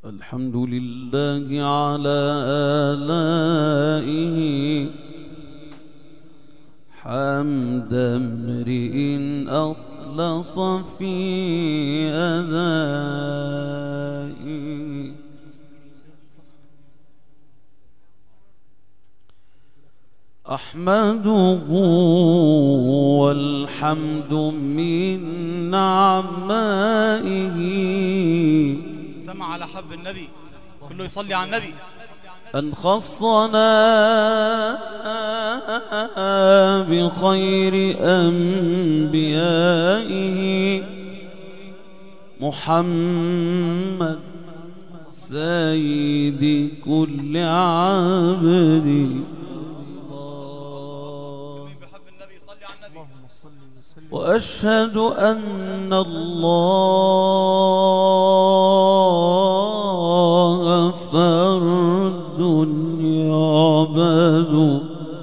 الحمد لله على آلائه حمد امرئ أخلص في أدائه. أحمده والحمد من نعمائه. سمع على حب النبي، كله يصلي على النبي. أن خصنا بخير أنبيائه محمد سيد كل عبد. وأشهد أن الله فرد يعبد،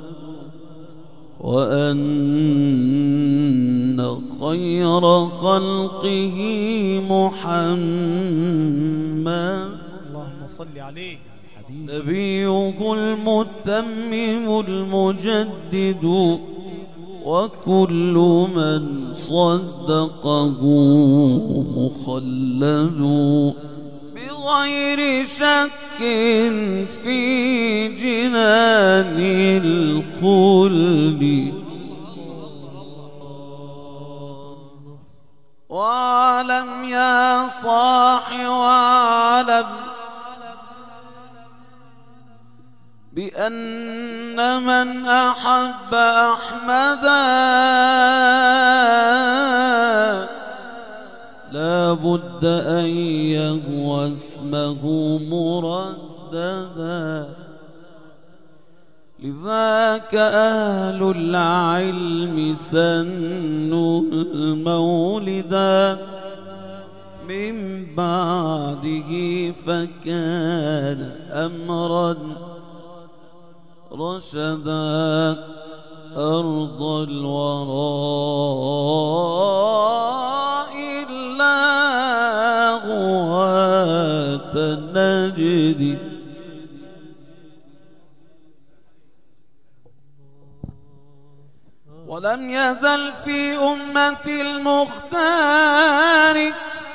وأن خير خلقه محمد اللهم صل عليه نبيه المتمم المجدد، وكل من صدقه مخلد بغير شك في جنان الخلد. واعلم يا صاحي واعلم بأن من أحب أحمدا لا بد أن يهوى اسمه مرددا. لذاك أهل العلم سنوا المولدا من بعده، فكان أمرا رشدا. أرض الوراء إلا غواة النجد. ولم يزل في أمة المختار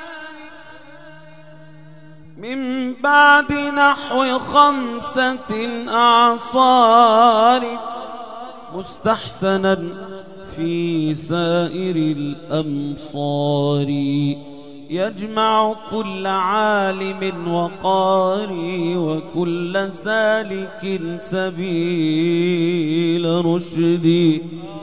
من بعد نحو 5 أعصار مستحسنا في سائر الأمصار، يجمع كل عالم وقاري وكل سالك سبيل رشد.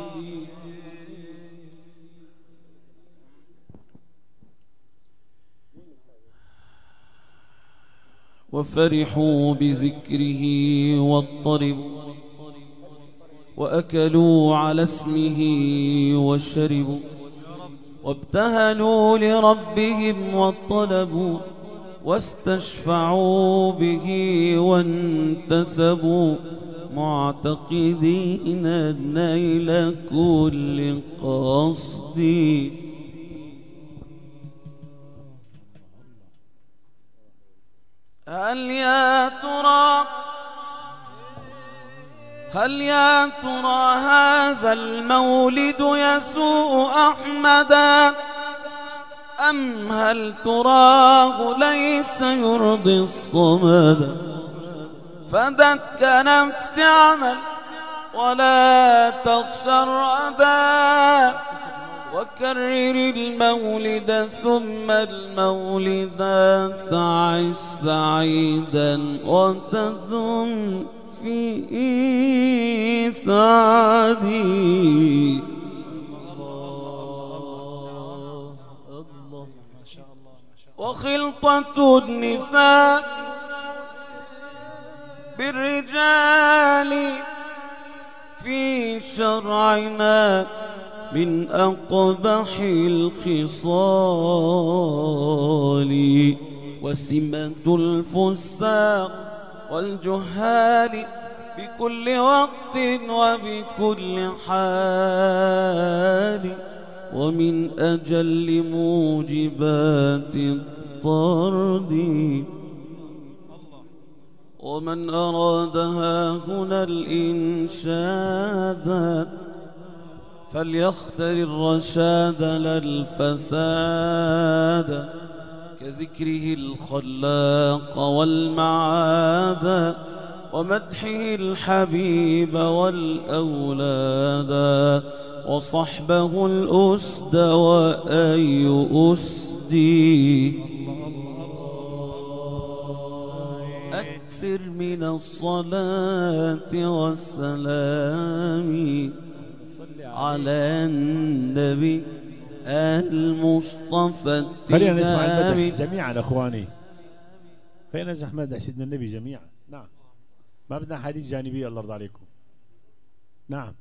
وفرحوا بذكره واضطربوا، وأكلوا على اسمه وشربوا، وابتهلوا لربهم واطلبوا، واستشفعوا به وانتسبوا، معتقدين نيل كل قصد. هل يا ترى هذا المولد يسوء أحمدا، أم هل تراه ليس يرضي الصمد؟ فدتك نفس عمل ولا تخشى الردى، وكرر المولد ثم المولد، تعش سعيدا وتدم في سعدي. وخلطة النساء بالرجال في شرعنا من أقبح الخصال، وسمة الفساق والجهال بكل وقت وبكل حال، ومن أجل موجبات الطرد ومن أرادها هنا الإنشاد فليختر الرشاد لا الفساد، كذكره الخلاق والمعاد ومدحه الحبيب والأولاد وصحبه الأسد وأي أسدي. أكثر من الصلاة والسلام على النبي المصطفى. خلينا نسمع المدح جميعا اخواني، خلينا نسمع مدح سيدنا النبي جميعا. نعم، ما بدنا حديث جانبي. الله يرضى عليكم. نعم،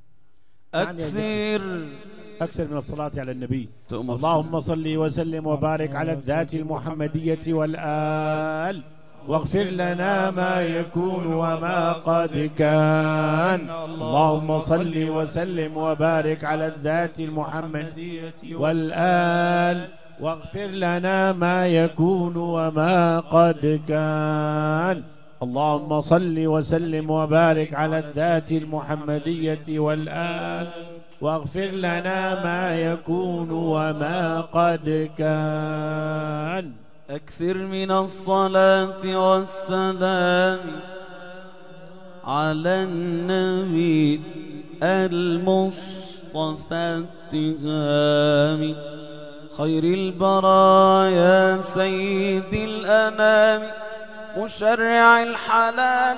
أكثر من الصلاة على النبي. اللهم صل وسلم وبارك على الذات المحمدية والآل، واغفر لنا ما يكون وما قد كان. اللهم صل وسلم وبارك على الذات المحمدية والآل، واغفر لنا ما يكون وما قد كان. اللهم صل وسلم وبارك على الذات المحمدية والآل، واغفر لنا ما يكون وما قد كان. أكثر من الصلاة والسلام على النبي المصطفى التهام، خير البرايا سيد الأنام، مشرع الحلال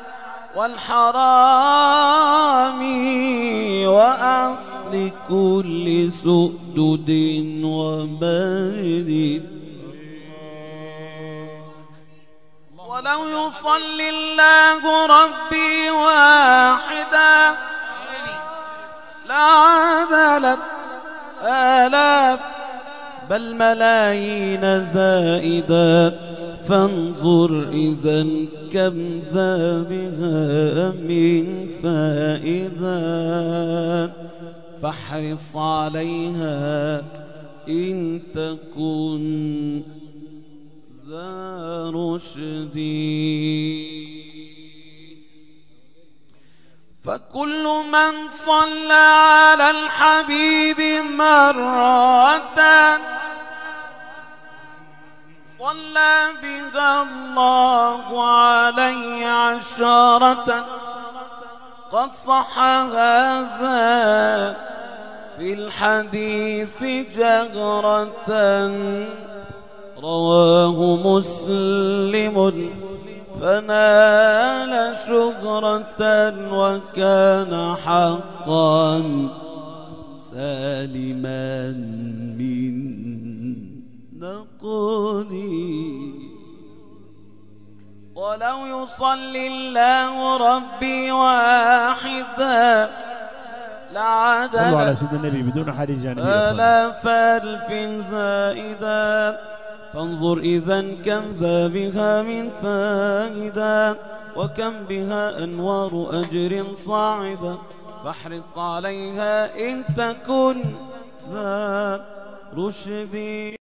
والحرام وأصل كل سؤدد وبرد. ولو يصلي الله ربي واحدا لعدلت آلاف بل ملايين زائدات، فانظر إذا كم ذا بها من فائدة، فاحرص عليها إن تكن ذا رشد. فكل من صلى على الحبيب مرة صلى بها الله عليه عشرة، قد صح هذا في الحديث جهرة، رواه مسلم فنال شهرة، وكان حقا سالما من نقدي. ولو يصلي الله ربي واحدا لعدد صلوا على سيدنا النبي بدون حديث جانبي آلاف ألف زائدا، فانظر إذا كم ذا بها من فائدة، وكم بها أنوار أجر صاعدة، فاحرص عليها إن تكن ذا رشد.